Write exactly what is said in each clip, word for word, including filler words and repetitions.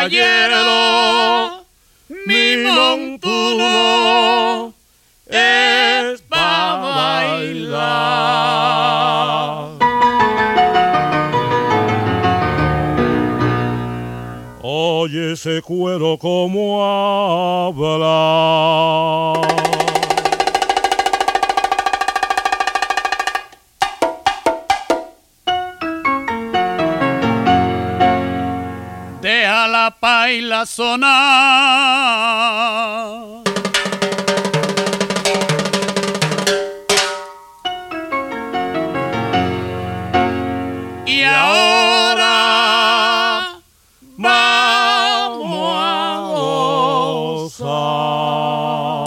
caballero, mi montuno es pa' bailar. Oye ese cuero como habla. Deja la paila sonar. Y ahora vamos a gozar.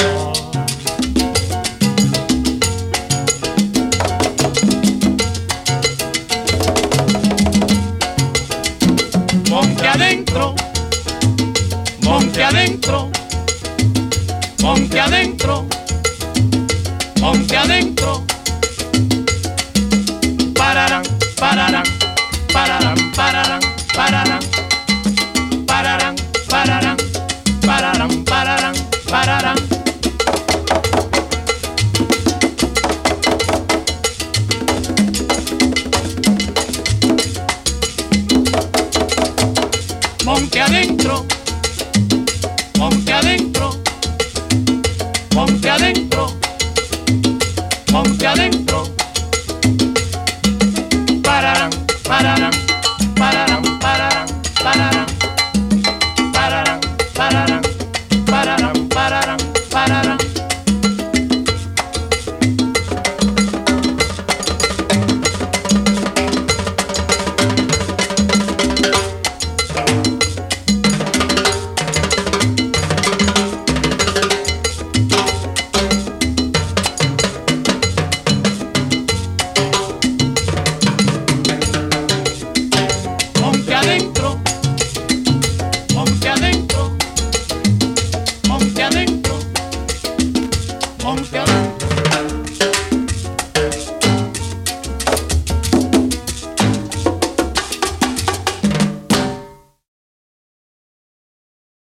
Monte adentro, monte adentro, monte adentro, monte adentro. Pararán, pararán, pararán, pararán, pararán, pararán, pararán, pararán, pararán, pararán. Monte adentro, monte adentro, monte adentro, monte adentro. Pararán, pararán, pararán, pararán, pararán, pararán, pararán, pararán, pararán, pararán. Monte adentro, monte adentro, monte adentro, monte adentro.